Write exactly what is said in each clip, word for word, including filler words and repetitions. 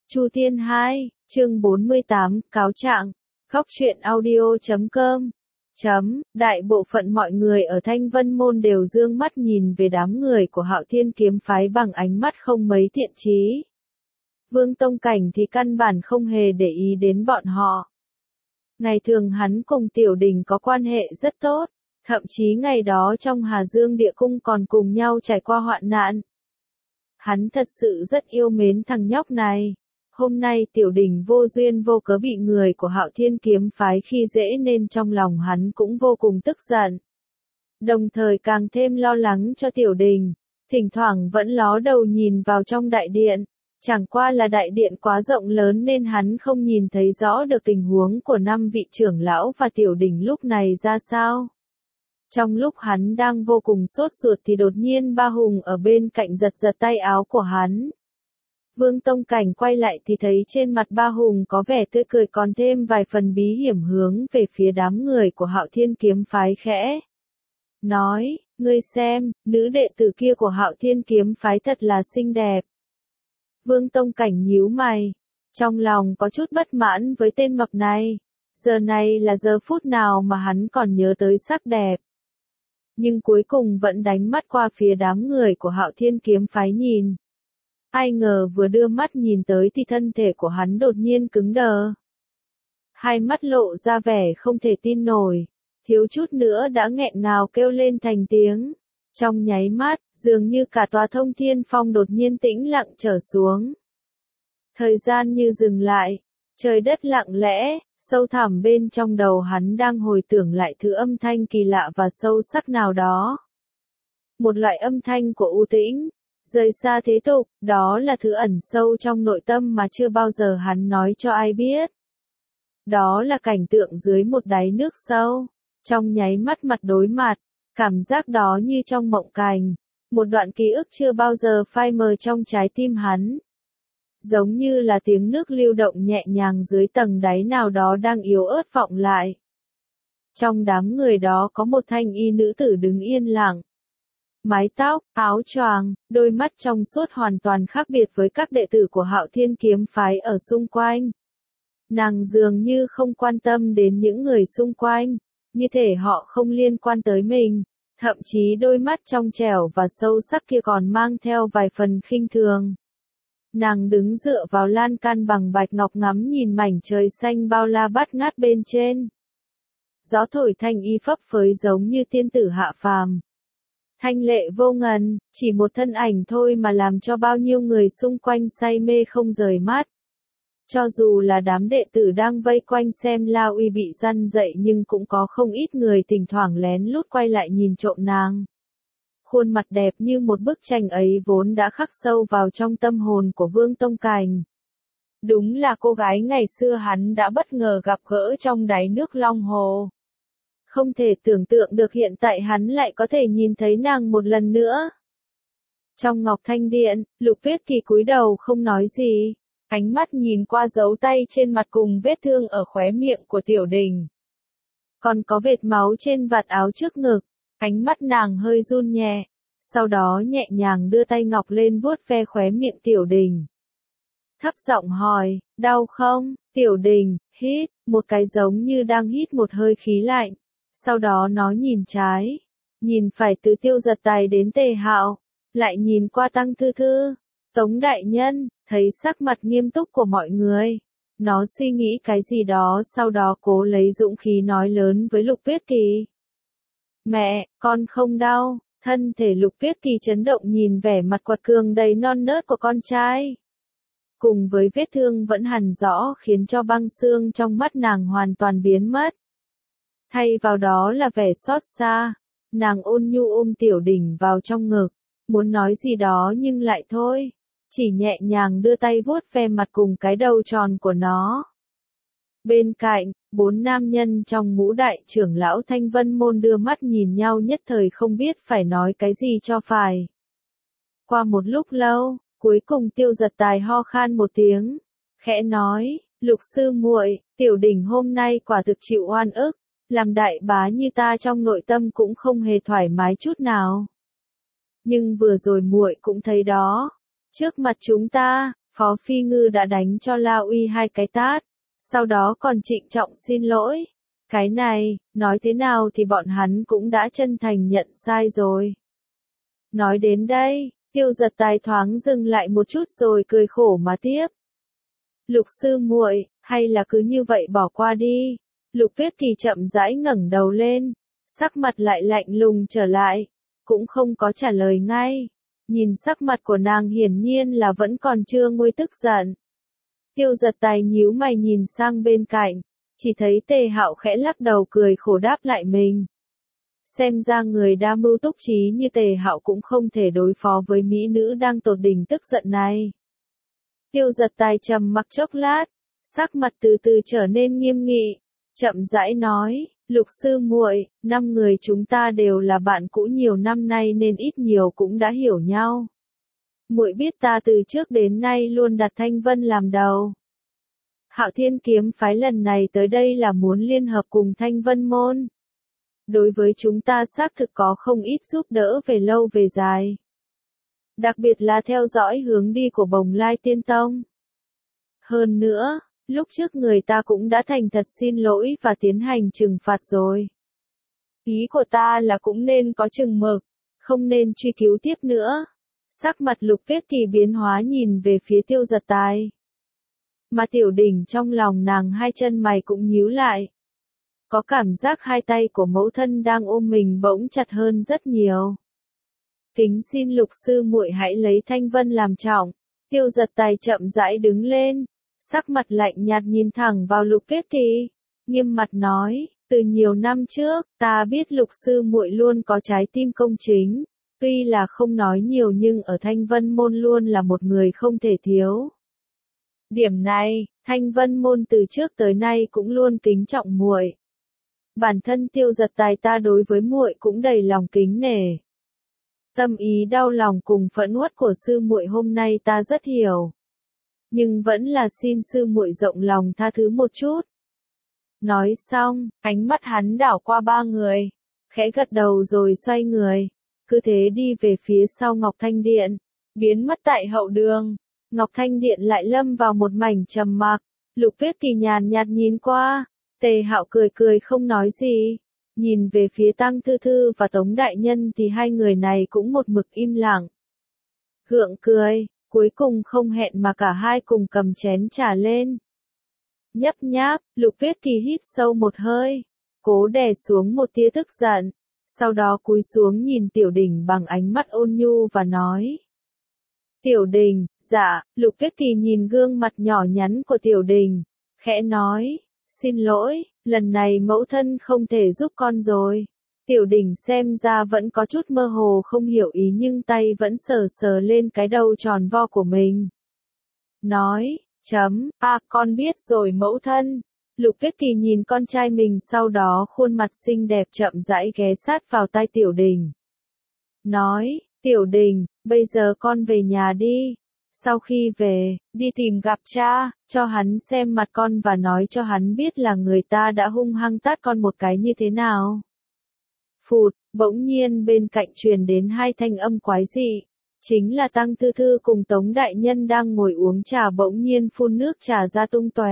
Chu Thiên hai, chương bốn mươi tám, cáo trạng. Góc truyện audio chấm com. Chấm, đại bộ phận mọi người ở Thanh Vân Môn đều dương mắt nhìn về đám người của Hạo Thiên kiếm phái bằng ánh mắt không mấy thiện chí. Vương Tông Cảnh thì căn bản không hề để ý đến bọn họ. Ngày thường hắn cùng Tiểu Đình có quan hệ rất tốt, thậm chí ngày đó trong Hà Dương Địa Cung còn cùng nhau trải qua hoạn nạn. Hắn thật sự rất yêu mến thằng nhóc này. Hôm nay Tiểu Đình vô duyên vô cớ bị người của Hạo Thiên kiếm phái khi dễ nên trong lòng hắn cũng vô cùng tức giận. Đồng thời càng thêm lo lắng cho Tiểu Đình, thỉnh thoảng vẫn ló đầu nhìn vào trong đại điện. Chẳng qua là đại điện quá rộng lớn nên hắn không nhìn thấy rõ được tình huống của năm vị trưởng lão và Tiểu Đình lúc này ra sao. Trong lúc hắn đang vô cùng sốt ruột thì đột nhiên Ba Hùng ở bên cạnh giật giật tay áo của hắn. Vương Tông Cảnh quay lại thì thấy trên mặt Ba Hùng có vẻ tươi cười còn thêm vài phần bí hiểm hướng về phía đám người của Hạo Thiên kiếm phái khẽ. Nói, ngươi xem, nữ đệ tử kia của Hạo Thiên kiếm phái thật là xinh đẹp. Vương Tông Cảnh nhíu mày, trong lòng có chút bất mãn với tên mập này. Giờ này là giờ phút nào mà hắn còn nhớ tới sắc đẹp. Nhưng cuối cùng vẫn đánh mắt qua phía đám người của Hạo Thiên kiếm phái nhìn. Ai ngờ vừa đưa mắt nhìn tới thì thân thể của hắn đột nhiên cứng đờ. Hai mắt lộ ra vẻ không thể tin nổi, thiếu chút nữa đã nghẹn ngào kêu lên thành tiếng. Trong nháy mắt, dường như cả tòa Thông Thiên Phong đột nhiên tĩnh lặng trở xuống. Thời gian như dừng lại, trời đất lặng lẽ, sâu thẳm bên trong đầu hắn đang hồi tưởng lại thứ âm thanh kỳ lạ và sâu sắc nào đó. Một loại âm thanh của u tĩnh, rời xa thế tục, đó là thứ ẩn sâu trong nội tâm mà chưa bao giờ hắn nói cho ai biết. Đó là cảnh tượng dưới một đáy nước sâu, trong nháy mắt mặt đối mặt, cảm giác đó như trong mộng cảnh, một đoạn ký ức chưa bao giờ phai mờ trong trái tim hắn. Giống như là tiếng nước lưu động nhẹ nhàng dưới tầng đáy nào đó đang yếu ớt vọng lại. Trong đám người đó có một thanh y nữ tử đứng yên lặng. Mái tóc, áo choàng, đôi mắt trong suốt hoàn toàn khác biệt với các đệ tử của Hạo Thiên kiếm phái ở xung quanh. Nàng dường như không quan tâm đến những người xung quanh, như thể họ không liên quan tới mình, thậm chí đôi mắt trong trẻo và sâu sắc kia còn mang theo vài phần khinh thường. Nàng đứng dựa vào lan can bằng bạch ngọc ngắm nhìn mảnh trời xanh bao la bát ngát bên trên. Gió thổi thanh y phấp phới giống như tiên tử hạ phàm. Thanh lệ vô ngần, chỉ một thân ảnh thôi mà làm cho bao nhiêu người xung quanh say mê không rời mắt. Cho dù là đám đệ tử đang vây quanh xem La Uy bị răn dậy nhưng cũng có không ít người thỉnh thoảng lén lút quay lại nhìn trộm nàng. Khuôn mặt đẹp như một bức tranh ấy vốn đã khắc sâu vào trong tâm hồn của Vương Tông Cảnh. Đúng là cô gái ngày xưa hắn đã bất ngờ gặp gỡ trong đáy nước Long Hồ. Không thể tưởng tượng được hiện tại hắn lại có thể nhìn thấy nàng một lần nữa. Trong Ngọc Thanh Điện, Lục Tuyết Kỳ cúi đầu không nói gì, ánh mắt nhìn qua dấu tay trên mặt cùng vết thương ở khóe miệng của Tiểu Đình. Còn có vệt máu trên vạt áo trước ngực, ánh mắt nàng hơi run nhẹ, sau đó nhẹ nhàng đưa tay ngọc lên vuốt ve khóe miệng Tiểu Đình. Thấp giọng hỏi, đau không? Tiểu Đình, hít, một cái giống như đang hít một hơi khí lạnh. Sau đó nó nhìn trái, nhìn phải từ Tiêu Giật Tài đến Tề Hạo, lại nhìn qua Tăng Thư Thư, Tống Đại Nhân, thấy sắc mặt nghiêm túc của mọi người. Nó suy nghĩ cái gì đó sau đó cố lấy dũng khí nói lớn với Lục Tuyết Kỳ. Mẹ, con không đau. Thân thể Lục Tuyết Kỳ chấn động nhìn vẻ mặt quật cường đầy non nớt của con trai. Cùng với vết thương vẫn hằn rõ khiến cho băng xương trong mắt nàng hoàn toàn biến mất. Thay vào đó là vẻ xót xa, nàng ôn nhu ôm Tiểu Đình vào trong ngực, muốn nói gì đó nhưng lại thôi, chỉ nhẹ nhàng đưa tay vuốt ve mặt cùng cái đầu tròn của nó. Bên cạnh, bốn nam nhân trong ngũ đại trưởng lão Thanh Vân Môn đưa mắt nhìn nhau nhất thời không biết phải nói cái gì cho phải. Qua một lúc lâu, cuối cùng Tiêu Giật Tài ho khan một tiếng, khẽ nói, Lục sư muội, Tiểu Đình hôm nay quả thực chịu oan ức. Làm đại bá như ta trong nội tâm cũng không hề thoải mái chút nào. Nhưng vừa rồi muội cũng thấy đó, trước mặt chúng ta, Phó Phi Ngư đã đánh cho La Uy hai cái tát, sau đó còn trịnh trọng xin lỗi. Cái này, nói thế nào thì bọn hắn cũng đã chân thành nhận sai rồi. Nói đến đây, Tiêu Giật Tài thoáng dừng lại một chút rồi cười khổ mà tiếp. Lục sư muội, hay là cứ như vậy bỏ qua đi. Lục Tuyết Kỳ chậm rãi ngẩng đầu lên, sắc mặt lại lạnh lùng trở lại, cũng không có trả lời ngay. Nhìn sắc mặt của nàng hiển nhiên là vẫn còn chưa nguôi tức giận. Tiêu Giật Tài nhíu mày nhìn sang bên cạnh, chỉ thấy Tề Hạo khẽ lắc đầu cười khổ đáp lại mình. Xem ra người đa mưu túc trí như Tề Hạo cũng không thể đối phó với mỹ nữ đang tột đỉnh tức giận này. Tiêu Giật Tài trầm mặc chốc lát, sắc mặt từ từ trở nên nghiêm nghị, chậm rãi nói, Lục sư muội, năm người chúng ta đều là bạn cũ nhiều năm nay nên ít nhiều cũng đã hiểu nhau. Muội biết ta từ trước đến nay luôn đặt Thanh Vân làm đầu. Hạo Thiên kiếm phái lần này tới đây là muốn liên hợp cùng Thanh Vân môn. Đối với chúng ta xác thực có không ít giúp đỡ về lâu về dài. Đặc biệt là theo dõi hướng đi của Bồng Lai Tiên Tông. Hơn nữa, lúc trước người ta cũng đã thành thật xin lỗi và tiến hành trừng phạt rồi. Ý của ta là cũng nên có chừng mực, không nên truy cứu tiếp nữa. Sắc mặt Lục Tuyết Kỳ biến hóa nhìn về phía Tiêu Giật Tài. Mà Tiểu Đình trong lòng nàng hai chân mày cũng nhíu lại. Có cảm giác hai tay của mẫu thân đang ôm mình bỗng chặt hơn rất nhiều. Kính xin Lục sư muội hãy lấy Thanh Vân làm trọng. Tiêu Giật Tài chậm rãi đứng lên, sắc mặt lạnh nhạt nhìn thẳng vào Lục Tuyết Kỳ, nghiêm mặt nói, từ nhiều năm trước, ta biết Lục sư muội luôn có trái tim công chính, tuy là không nói nhiều nhưng ở Thanh Vân môn luôn là một người không thể thiếu. Điểm này, Thanh Vân môn từ trước tới nay cũng luôn kính trọng muội. Bản thân Tiêu Giật Tài ta đối với muội cũng đầy lòng kính nể. Tâm ý đau lòng cùng phẫn uất của sư muội hôm nay ta rất hiểu. Nhưng vẫn là xin sư muội rộng lòng tha thứ một chút. Nói xong, ánh mắt hắn đảo qua ba người, khẽ gật đầu rồi xoay người, cứ thế đi về phía sau Ngọc Thanh Điện, biến mất tại hậu đường. Ngọc Thanh Điện lại lâm vào một mảnh trầm mặc, Lục Tuyết Kỳ nhàn nhạt nhìn qua, Tề Hạo cười cười không nói gì, nhìn về phía Tăng Thư Thư và Tống Đại Nhân thì hai người này cũng một mực im lặng. Gượng cười, cuối cùng không hẹn mà cả hai cùng cầm chén trà lên. Nhấp nháp, Lục Tuyết Kỳ hít sâu một hơi, cố đè xuống một tia tức giận, sau đó cúi xuống nhìn Tiểu Đình bằng ánh mắt ôn nhu và nói. Tiểu Đình, dạ, Lục Tuyết Kỳ nhìn gương mặt nhỏ nhắn của Tiểu Đình, khẽ nói, xin lỗi, lần này mẫu thân không thể giúp con rồi. Tiểu Đình xem ra vẫn có chút mơ hồ không hiểu ý nhưng tay vẫn sờ sờ lên cái đầu tròn vo của mình. Nói, chấm, à con biết rồi mẫu thân. Lục Tuyết Kỳ nhìn con trai mình sau đó khuôn mặt xinh đẹp chậm rãi ghé sát vào tai Tiểu Đình. Nói, Tiểu Đình, bây giờ con về nhà đi. Sau khi về, đi tìm gặp cha, cho hắn xem mặt con và nói cho hắn biết là người ta đã hung hăng tát con một cái như thế nào. Phụt, bỗng nhiên bên cạnh truyền đến hai thanh âm quái dị. Chính là Tăng Thư Thư cùng Tống Đại Nhân đang ngồi uống trà bỗng nhiên phun nước trà ra tung tóe.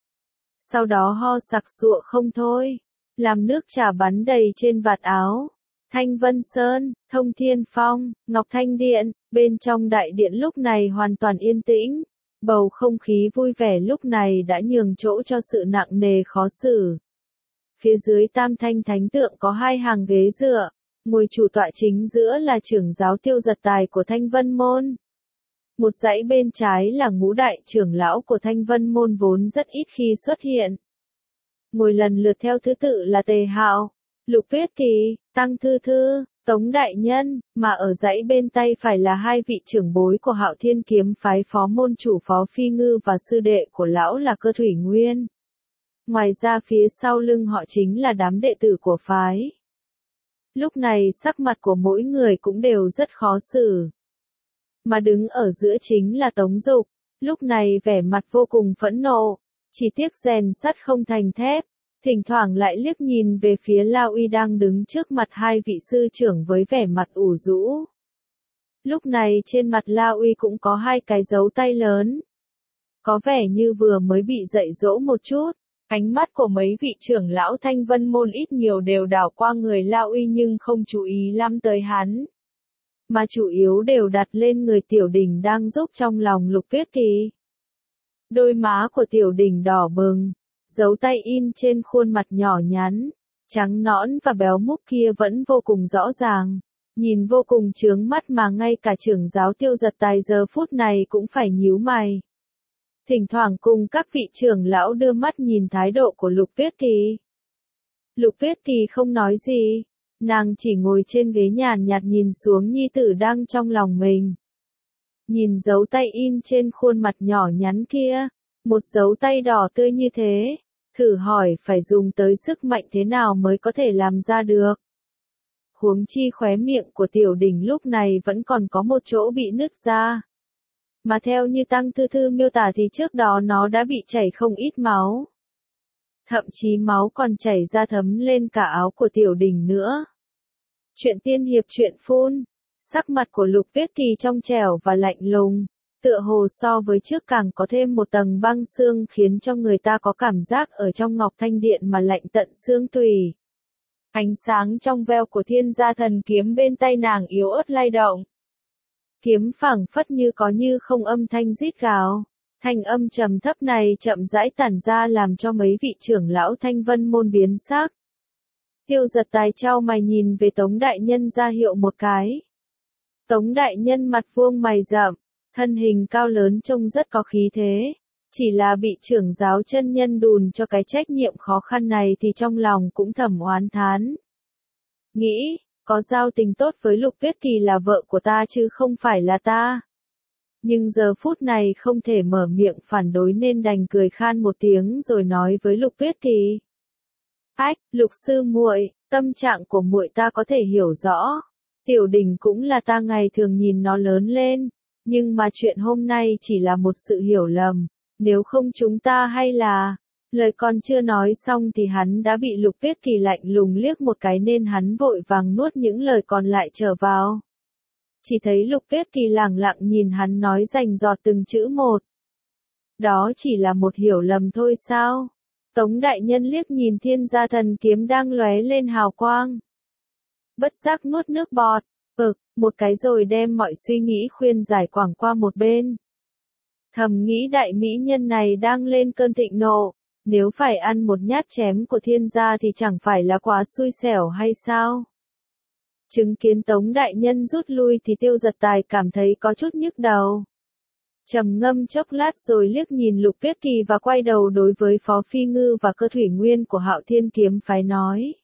Sau đó ho sặc sụa không thôi, làm nước trà bắn đầy trên vạt áo. Thanh Vân Sơn, Thông Thiên Phong, Ngọc Thanh Điện, bên trong đại điện lúc này hoàn toàn yên tĩnh. Bầu không khí vui vẻ lúc này đã nhường chỗ cho sự nặng nề khó xử. Phía dưới Tam Thanh Thánh Tượng có hai hàng ghế dựa, ngồi chủ tọa chính giữa là trưởng giáo Tiêu Giật Tài của Thanh Vân Môn. Một dãy bên trái là ngũ đại trưởng lão của Thanh Vân Môn vốn rất ít khi xuất hiện. Ngồi lần lượt theo thứ tự là Tề Hạo, Lục Tuyết Kỳ, Tăng Thư Thư, Tống Đại Nhân, mà ở dãy bên tay phải là hai vị trưởng bối của Hạo Thiên kiếm phái phó môn chủ Phó Phi Ngư và sư đệ của lão là Cơ Thủy Nguyên. Ngoài ra phía sau lưng họ chính là đám đệ tử của phái. Lúc này sắc mặt của mỗi người cũng đều rất khó xử. Mà đứng ở giữa chính là Tống Dục, lúc này vẻ mặt vô cùng phẫn nộ, chỉ tiếc rèn sắt không thành thép, thỉnh thoảng lại liếc nhìn về phía La Uy đang đứng trước mặt hai vị sư trưởng với vẻ mặt ủ rũ. Lúc này trên mặt La Uy cũng có hai cái dấu tay lớn, có vẻ như vừa mới bị dạy dỗ một chút. Ánh mắt của mấy vị trưởng lão Thanh Vân môn ít nhiều đều đảo qua người La Uy nhưng không chú ý lắm tới hắn. Mà chủ yếu đều đặt lên người Tiểu Đình đang giúp trong lòng Lục Tuyết Kỳ. Đôi má của Tiểu Đình đỏ bừng, dấu tay in trên khuôn mặt nhỏ nhắn, trắng nõn và béo múc kia vẫn vô cùng rõ ràng, nhìn vô cùng chướng mắt mà ngay cả trưởng giáo Tiêu Giật Tài giờ phút này cũng phải nhíu mày. Thỉnh thoảng cùng các vị trưởng lão đưa mắt nhìn thái độ của Lục Tuyết Kỳ. Lục Tuyết Kỳ không nói gì, nàng chỉ ngồi trên ghế nhàn nhạt nhìn xuống nhi tử đang trong lòng mình. Nhìn dấu tay in trên khuôn mặt nhỏ nhắn kia, một dấu tay đỏ tươi như thế, thử hỏi phải dùng tới sức mạnh thế nào mới có thể làm ra được. Huống chi khóe miệng của Tiểu Đình lúc này vẫn còn có một chỗ bị nứt ra. Mà theo như Tăng Thư Thư miêu tả thì trước đó nó đã bị chảy không ít máu. Thậm chí máu còn chảy ra thấm lên cả áo của Tiểu Đình nữa. Chuyện tiên hiệp chuyện phun, sắc mặt của Lục Tuyết Kỳ trong trẻo và lạnh lùng, tựa hồ so với trước càng có thêm một tầng băng xương khiến cho người ta có cảm giác ở trong Ngọc Thanh Điện mà lạnh tận xương tủy. Ánh sáng trong veo của Thiên Gia Thần Kiếm bên tay nàng yếu ớt lay động. Kiếm phảng phất như có như không âm thanh rít gào. Thanh âm trầm thấp này chậm rãi tản ra làm cho mấy vị trưởng lão Thanh Vân môn biến sắc. Tiêu Giật Tài trao mày nhìn về Tống đại nhân ra hiệu một cái. Tống đại nhân mặt vuông mày rậm, thân hình cao lớn trông rất có khí thế, chỉ là bị trưởng giáo chân nhân đùn cho cái trách nhiệm khó khăn này thì trong lòng cũng thầm oán thán. Nghĩ, có giao tình tốt với Lục Tuyết Kỳ là vợ của ta chứ không phải là ta. Nhưng giờ phút này không thể mở miệng phản đối nên đành cười khan một tiếng rồi nói với Lục Tuyết Kỳ. Ách, Lục sư muội, tâm trạng của muội ta có thể hiểu rõ. Tiểu Đình cũng là ta ngày thường nhìn nó lớn lên, nhưng mà chuyện hôm nay chỉ là một sự hiểu lầm, nếu không chúng ta hay là... Lời còn chưa nói xong thì hắn đã bị Lục Tuyết Kỳ lạnh lùng liếc một cái nên hắn vội vàng nuốt những lời còn lại trở vào. Chỉ thấy Lục Tuyết Kỳ lẳng lặng nhìn hắn nói rành rọt từng chữ một. Đó chỉ là một hiểu lầm thôi sao? Tống đại nhân liếc nhìn Thiên Gia Thần Kiếm đang lóe lên hào quang. Bất giác nuốt nước bọt, ực, một cái rồi đem mọi suy nghĩ khuyên giải quẳng qua một bên. Thầm nghĩ đại mỹ nhân này đang lên cơn thịnh nộ, nếu phải ăn một nhát chém của Thiên gia thì chẳng phải là quá xui xẻo hay sao? Chứng kiến Tống đại nhân rút lui thì Tiêu Giật Tài cảm thấy có chút nhức đầu. Trầm ngâm chốc lát rồi liếc nhìn Lục Tuyết Kỳ và quay đầu đối với Phó Phi Ngư và Cơ Thủy Nguyên của Hạo Thiên Kiếm phái nói.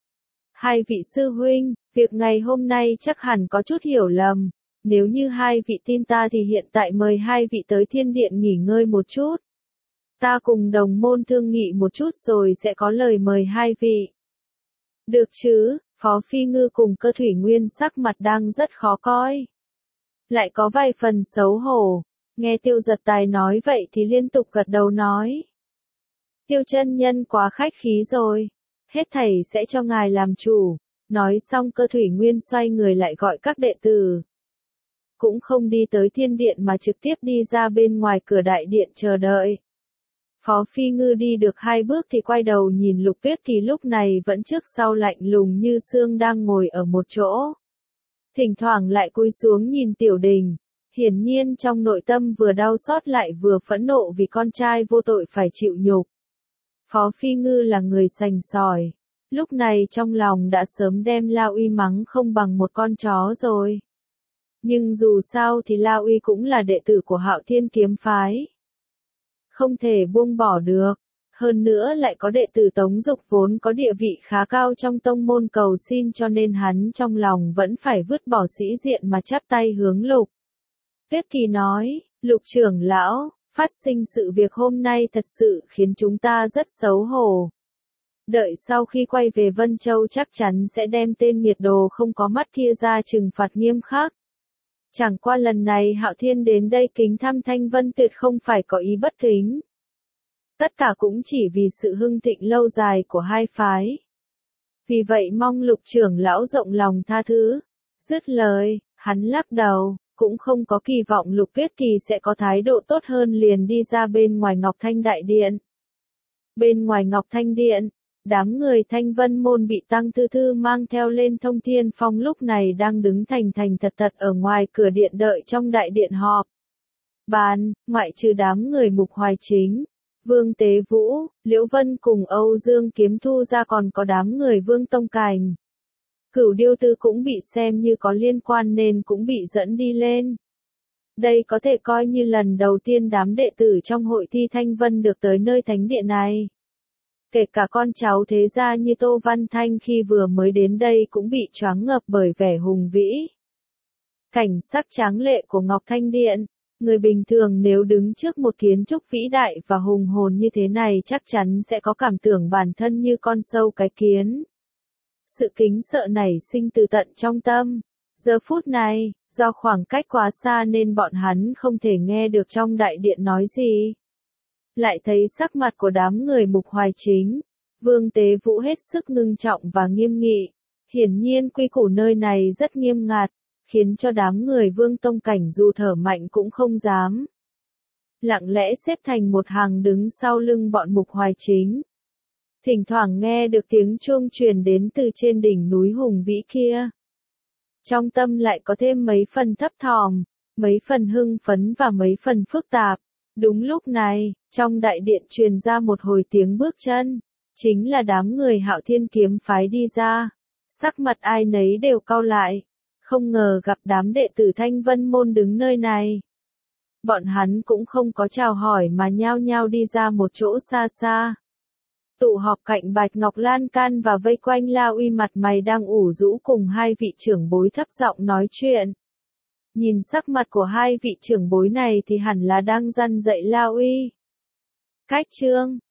Hai vị sư huynh, việc ngày hôm nay chắc hẳn có chút hiểu lầm, nếu như hai vị tin ta thì hiện tại mời hai vị tới Thiên Điện nghỉ ngơi một chút. Ta cùng đồng môn thương nghị một chút rồi sẽ có lời mời hai vị. Được chứ, Phó Phi Ngư cùng Cơ Thủy Nguyên sắc mặt đang rất khó coi. Lại có vài phần xấu hổ, nghe Tiêu Giật Tài nói vậy thì liên tục gật đầu nói. Tiêu chân nhân quá khách khí rồi, hết thảy sẽ cho ngài làm chủ. Nói xong Cơ Thủy Nguyên xoay người lại gọi các đệ tử. Cũng không đi tới Thiên Điện mà trực tiếp đi ra bên ngoài cửa đại điện chờ đợi. Phó Phi Ngư đi được hai bước thì quay đầu nhìn Lục Tuyết Kỳ lúc này vẫn trước sau lạnh lùng như xương đang ngồi ở một chỗ. Thỉnh thoảng lại cúi xuống nhìn Tiểu Đình, hiển nhiên trong nội tâm vừa đau xót lại vừa phẫn nộ vì con trai vô tội phải chịu nhục. Phó Phi Ngư là người sành sỏi, lúc này trong lòng đã sớm đem La Uy mắng không bằng một con chó rồi. Nhưng dù sao thì La Uy cũng là đệ tử của Hạo Thiên Kiếm phái. Không thể buông bỏ được, hơn nữa lại có đệ tử Tống Dục vốn có địa vị khá cao trong tông môn cầu xin cho nên hắn trong lòng vẫn phải vứt bỏ sĩ diện mà chắp tay hướng Lục. Tuyết Kỳ nói, Lục trưởng lão, phát sinh sự việc hôm nay thật sự khiến chúng ta rất xấu hổ. Đợi sau khi quay về Vân Châu chắc chắn sẽ đem tên nghiệt đồ không có mắt kia ra trừng phạt nghiêm khắc. Chẳng qua lần này Hạo Thiên đến đây kính thăm Thanh Vân tuyệt không phải có ý bất kính. Tất cả cũng chỉ vì sự hưng thịnh lâu dài của hai phái. Vì vậy mong Lục trưởng lão rộng lòng tha thứ. Dứt lời, hắn lắc đầu, cũng không có kỳ vọng Lục Tuyết Kỳ sẽ có thái độ tốt hơn liền đi ra bên ngoài Ngọc Thanh Đại Điện. Bên ngoài Ngọc Thanh Điện, đám người Thanh Vân Môn bị Tăng Thư Thư mang theo lên Thông Thiên Phong lúc này đang đứng thành thành thật thật ở ngoài cửa điện đợi trong đại điện họp. Bàn, ngoại trừ đám người Mục Hoài Chính, Vương Tế Vũ, Liễu Vân cùng Âu Dương Kiếm Thu ra còn có đám người Vương Tông Cảnh. Cửu Điêu Tư cũng bị xem như có liên quan nên cũng bị dẫn đi lên. Đây có thể coi như lần đầu tiên đám đệ tử trong hội thi Thanh Vân được tới nơi thánh điện này. Kể cả con cháu thế gia như Tô Văn Thanh khi vừa mới đến đây cũng bị choáng ngợp bởi vẻ hùng vĩ. Cảnh sắc tráng lệ của Ngọc Thanh Điện, người bình thường nếu đứng trước một kiến trúc vĩ đại và hùng hồn như thế này chắc chắn sẽ có cảm tưởng bản thân như con sâu cái kiến. Sự kính sợ nảy sinh từ tận trong tâm. Giờ phút này, do khoảng cách quá xa nên bọn hắn không thể nghe được trong đại điện nói gì. Lại thấy sắc mặt của đám người Mục Hoài Chính, Vương Tế Vũ hết sức ngưng trọng và nghiêm nghị. Hiển nhiên quy củ nơi này rất nghiêm ngặt, khiến cho đám người Vương Tông Cảnh dù thở mạnh cũng không dám. Lặng lẽ xếp thành một hàng đứng sau lưng bọn Mục Hoài Chính. Thỉnh thoảng nghe được tiếng chuông truyền đến từ trên đỉnh núi hùng vĩ kia. Trong tâm lại có thêm mấy phần thấp thỏm, mấy phần hưng phấn và mấy phần phức tạp. Đúng lúc này, trong đại điện truyền ra một hồi tiếng bước chân, chính là đám người Hạo Thiên kiếm phái đi ra. Sắc mặt ai nấy đều cau lại, không ngờ gặp đám đệ tử Thanh Vân Môn đứng nơi này. Bọn hắn cũng không có chào hỏi mà nhao nhao đi ra một chỗ xa xa. Tụ họp cạnh Bạch Ngọc Lan Can và vây quanh La Uy mặt mày đang ủ rũ cùng hai vị trưởng bối thấp giọng nói chuyện. Nhìn sắc mặt của hai vị trưởng bối này thì hẳn là đang răn dạy La Uy. Cách chương